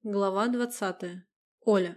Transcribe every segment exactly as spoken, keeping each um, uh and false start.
Глава двадцатая. Оля.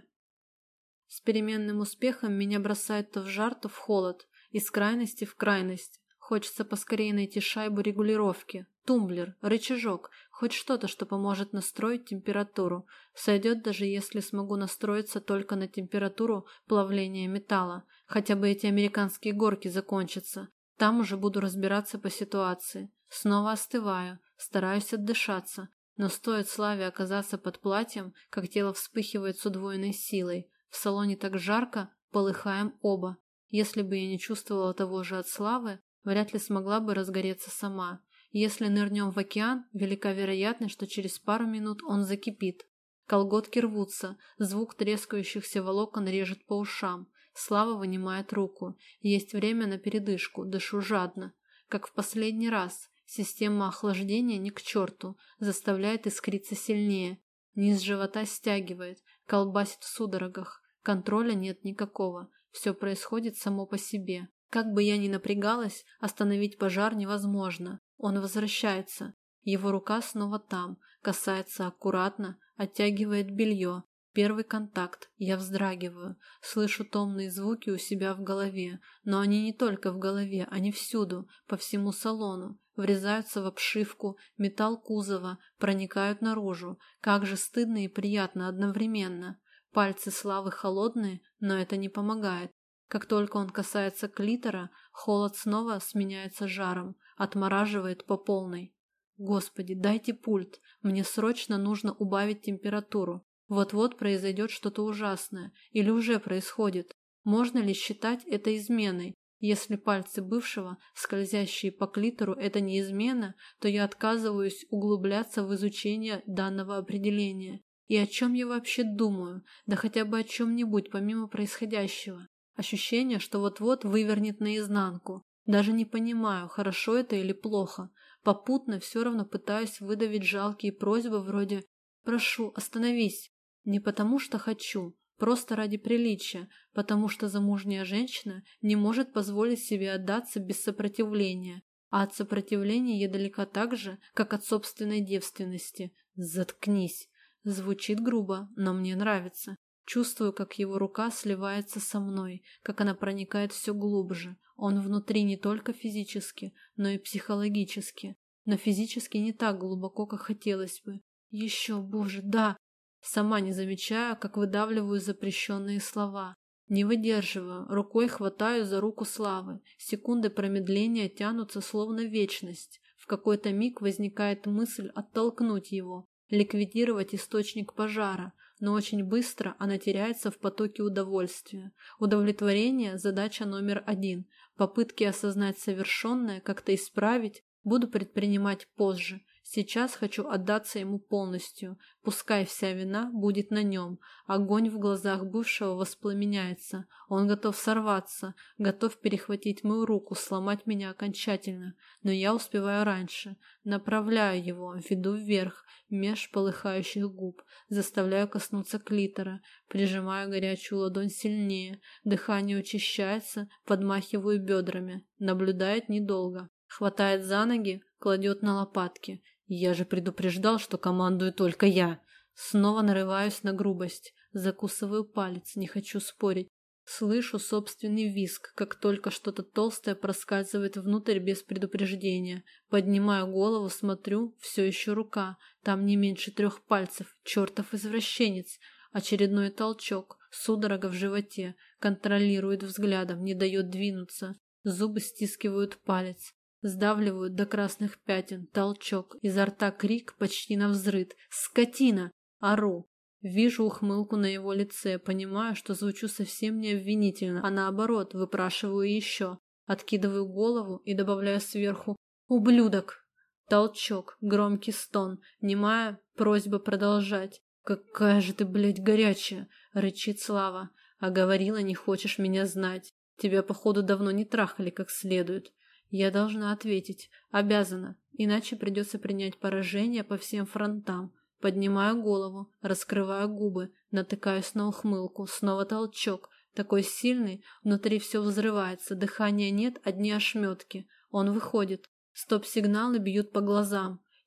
С переменным успехом меня бросает то в жар, то в холод, из крайности в крайность. Хочется поскорее найти шайбу регулировки, тумблер, рычажок, хоть что-то, что поможет настроить температуру. Сойдет даже если смогу настроиться только на температуру плавления металла. Хотя бы эти американские горки закончатся. Там уже буду разбираться по ситуации. Снова остываю, стараюсь отдышаться. Но стоит Славе оказаться под платьем, как тело вспыхивает с удвоенной силой. В салоне так жарко, полыхаем оба. Если бы я не чувствовала того же от Славы, вряд ли смогла бы разгореться сама. Если нырнем в океан, велика вероятность, что через пару минут он закипит. Колготки рвутся, звук трескающихся волокон режет по ушам. Слава вынимает руку. Есть время на передышку, дышу жадно. Как в последний раз. Система охлаждения ни к черту, заставляет искриться сильнее. Низ живота стягивает, колбасит в судорогах. Контроля нет никакого. Все происходит само по себе. Как бы я ни напрягалась, остановить пожар невозможно. Он возвращается. Его рука снова там, касается аккуратно, оттягивает белье. Первый контакт. Я вздрагиваю. Слышу томные звуки у себя в голове. Но они не только в голове, они всюду, по всему салону. Врезаются в обшивку, металл кузова, проникают наружу. Как же стыдно и приятно одновременно. Пальцы Славы холодные, но это не помогает. Как только он касается клитора, холод снова сменяется жаром, отмораживает по полной. Господи, дайте пульт. Мне срочно нужно убавить температуру. Вот-вот произойдет что-то ужасное, или уже происходит. Можно ли считать это изменой? Если пальцы бывшего, скользящие по клитору, это не измена, то я отказываюсь углубляться в изучение данного определения. И о чем я вообще думаю? Да хотя бы о чем-нибудь помимо происходящего. Ощущение, что вот-вот вывернет наизнанку. Даже не понимаю, хорошо это или плохо. Попутно все равно пытаюсь выдавить жалкие просьбы вроде «Прошу, остановись». Не потому что хочу, просто ради приличия, потому что замужняя женщина не может позволить себе отдаться без сопротивления, а от сопротивления я далека так же, как от собственной девственности. Заткнись. Звучит грубо, но мне нравится. Чувствую, как его рука сливается со мной, как она проникает все глубже. Он внутри не только физически, но и психологически. Но физически не так глубоко, как хотелось бы. Еще, боже, да! Сама не замечаю, как выдавливаю запрещенные слова. Не выдерживаю, рукой хватаю за руку Славы. Секунды промедления тянутся словно вечность. В какой-то миг возникает мысль оттолкнуть его, ликвидировать источник пожара, но очень быстро она теряется в потоке удовольствия. Удовлетворение – задача номер один. Попытки осознать совершенное, как-то исправить, буду предпринимать позже. Сейчас хочу отдаться ему полностью. Пускай вся вина будет на нем. Огонь в глазах бывшего воспламеняется. Он готов сорваться, готов перехватить мою руку, сломать меня окончательно. Но я успеваю раньше. Направляю его, веду вверх, меж полыхающих губ. Заставляю коснуться клитора. Прижимаю горячую ладонь сильнее. Дыхание учащается, подмахиваю бедрами. Наблюдает недолго. Хватает за ноги, кладет на лопатки. Я же предупреждал, что командую только я. Снова нарываюсь на грубость. Закусываю палец, не хочу спорить. Слышу собственный визг, как только что-то толстое проскальзывает внутрь без предупреждения. Поднимаю голову, смотрю, все еще рука. Там не меньше трех пальцев. Чертов извращенец. Очередной толчок. Судорога в животе. Контролирует взглядом, не дает двинуться. Зубы стискивают палец. Сдавливают до красных пятен, толчок, изо рта крик почти навзрыд. «Скотина!» Ору. Вижу ухмылку на его лице, понимаю, что звучу совсем не обвинительно, а наоборот, выпрашиваю еще. Откидываю голову и добавляю сверху «Ублюдок!» Толчок, громкий стон, немая просьба продолжать. «Какая же ты, блядь, горячая!» — рычит Слава. «А говорила, не хочешь меня знать. Тебя, походу, давно не трахали как следует». Я должна ответить. Обязана. Иначе придется принять поражение по всем фронтам. Поднимаю голову, раскрываю губы, натыкаюсь на ухмылку. Снова толчок. Такой сильный, внутри все взрывается. Дыхания нет, одни ошметки. Он выходит. Стоп-сигналы бьют по глазам.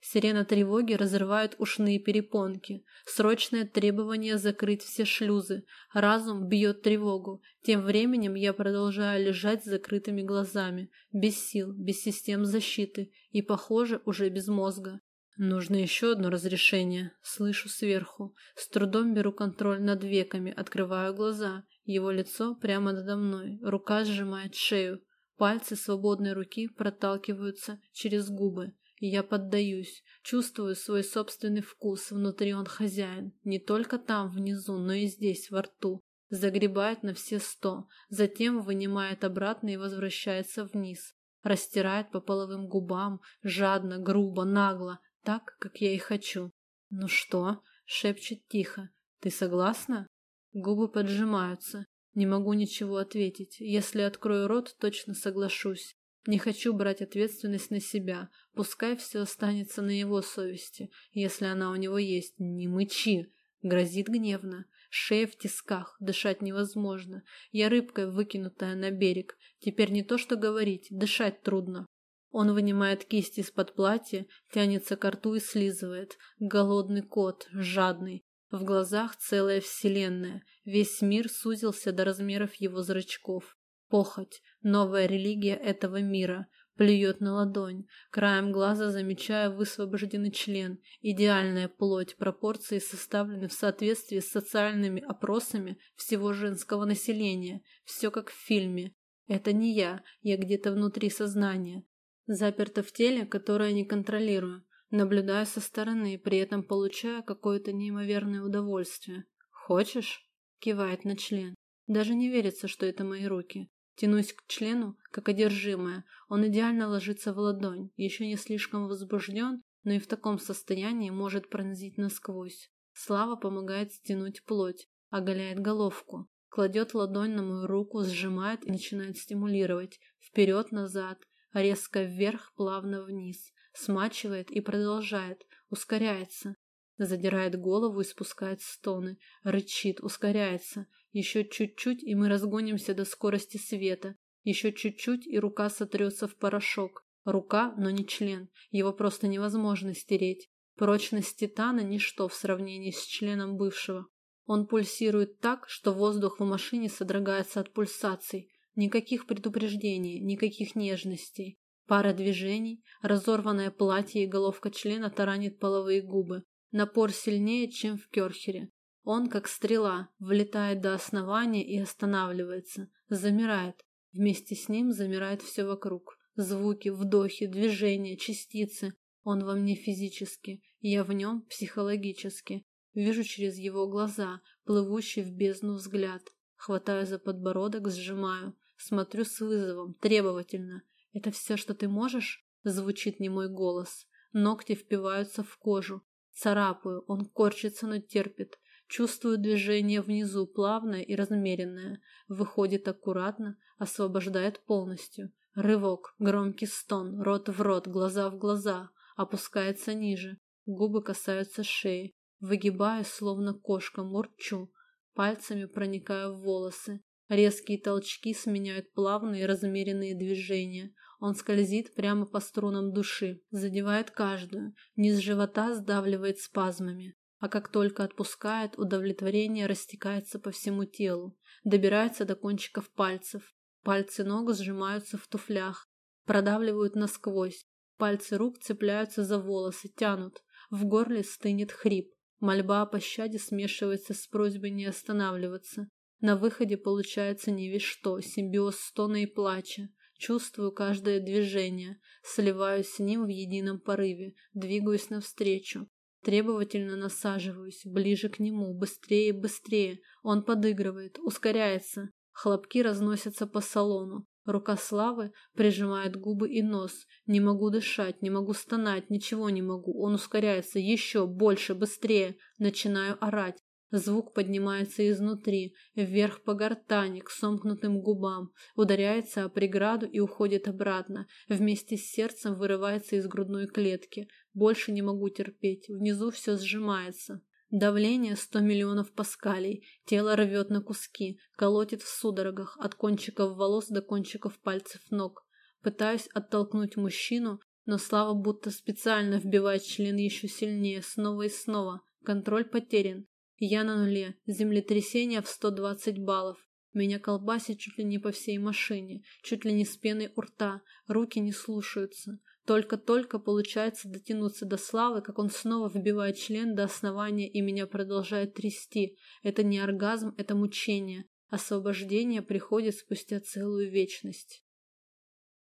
Сирена тревоги разрывает ушные перепонки. Срочное требование закрыть все шлюзы. Разум бьет тревогу. Тем временем я продолжаю лежать с закрытыми глазами. Без сил, без систем защиты. И, похоже, уже без мозга. Нужно еще одно разрешение. Слышу сверху. С трудом беру контроль над веками, открываю глаза. Его лицо прямо надо мной. Рука сжимает шею. Пальцы свободной руки проталкиваются через губы. И я поддаюсь, чувствую свой собственный вкус, внутри он хозяин, не только там внизу, но и здесь, во рту. Загребает на все сто, затем вынимает обратно и возвращается вниз. Растирает по половым губам, жадно, грубо, нагло, так, как я и хочу. «Ну что?» — шепчет тихо. «Ты согласна?» Губы поджимаются. Не могу ничего ответить. Если открою рот, точно соглашусь. Не хочу брать ответственность на себя. Пускай все останется на его совести, если она у него есть. Не мычи. Грозит гневно. Шея в тисках, дышать невозможно. Я рыбкой, выкинутая на берег. Теперь не то что говорить, дышать трудно. Он вынимает кисть из-под платья, тянется к рту и слизывает. Голодный кот, жадный. В глазах целая вселенная. Весь мир сузился до размеров его зрачков. Похоть, новая религия этого мира, плюет на ладонь. Краем глаза замечаю высвобожденный член. Идеальная плоть, пропорции составлены в соответствии с социальными опросами всего женского населения. Все как в фильме. Это не я, я где-то внутри сознания. Заперта в теле, которое не контролирую. Наблюдаю со стороны, при этом получая какое-то неимоверное удовольствие. «Хочешь?» – кивает на член. Даже не верится, что это мои руки. Тянусь к члену, как одержимая. Он идеально ложится в ладонь, еще не слишком возбужден, но и в таком состоянии может пронзить насквозь. Слава помогает стянуть плоть, оголяет головку, кладет ладонь на мою руку, сжимает и начинает стимулировать. Вперед-назад, резко вверх, плавно вниз. Смачивает и продолжает, ускоряется. Задирает голову и спускает стоны, рычит, ускоряется. Еще чуть-чуть, и мы разгонимся до скорости света. Еще чуть-чуть, и рука сотрется в порошок. Рука, но не член. Его просто невозможно стереть. Прочность титана – ничто в сравнении с членом бывшего. Он пульсирует так, что воздух в машине содрогается от пульсаций. Никаких предупреждений, никаких нежностей. Пара движений, разорванное платье и головка члена таранит половые губы. Напор сильнее, чем в Кёрхере. Он, как стрела, влетает до основания и останавливается, замирает. Вместе с ним замирает все вокруг. Звуки, вдохи, движения, частицы. Он во мне физически, я в нем психологически. Вижу через его глаза, плывущий в бездну взгляд. Хватаю за подбородок, сжимаю. Смотрю с вызовом, требовательно. «Это все, что ты можешь?» – звучит немой голос. Ногти впиваются в кожу. Царапаю, он корчится, но терпит. Чувствую движение внизу, плавное и размеренное. Выходит аккуратно, освобождает полностью. Рывок, громкий стон, рот в рот, глаза в глаза. Опускается ниже. Губы касаются шеи. Выгибаю, словно кошка, мурчу. Пальцами проникаю в волосы. Резкие толчки сменяют плавные размеренные движения. Он скользит прямо по струнам души, задевает каждую, низ живота сдавливает спазмами. А как только отпускает, удовлетворение растекается по всему телу, добирается до кончиков пальцев. Пальцы ног сжимаются в туфлях, продавливают насквозь. Пальцы рук цепляются за волосы, тянут. В горле стынет хрип. Мольба о пощаде смешивается с просьбой не останавливаться. На выходе получается не весь что, симбиоз стона и плача. Чувствую каждое движение, сливаюсь с ним в едином порыве, двигаюсь навстречу. Требовательно насаживаюсь, ближе к нему, быстрее и быстрее. Он подыгрывает, ускоряется. Хлопки разносятся по салону. Рука Славы прижимает губы и нос. Не могу дышать, не могу стонать, ничего не могу. Он ускоряется еще, больше, быстрее. Начинаю орать. Звук поднимается изнутри, вверх по гортани, к сомкнутым губам, ударяется о преграду и уходит обратно. Вместе с сердцем вырывается из грудной клетки. Больше не могу терпеть. Внизу все сжимается. Давление сто миллионов паскалей. Тело рвет на куски, колотит в судорогах, от кончиков волос до кончиков пальцев ног. Пытаюсь оттолкнуть мужчину, Но Слава будто специально вбивает член еще сильнее, снова и снова. Контроль потерян. Я на нуле. Землетрясение в сто двадцать баллов. Меня колбасит чуть ли не по всей машине, чуть ли не с пеной у рта. Руки не слушаются. Только-только получается дотянуться до Славы, как он снова вбивает член до основания и меня продолжает трясти. Это не оргазм, это мучение. Освобождение приходит спустя целую вечность.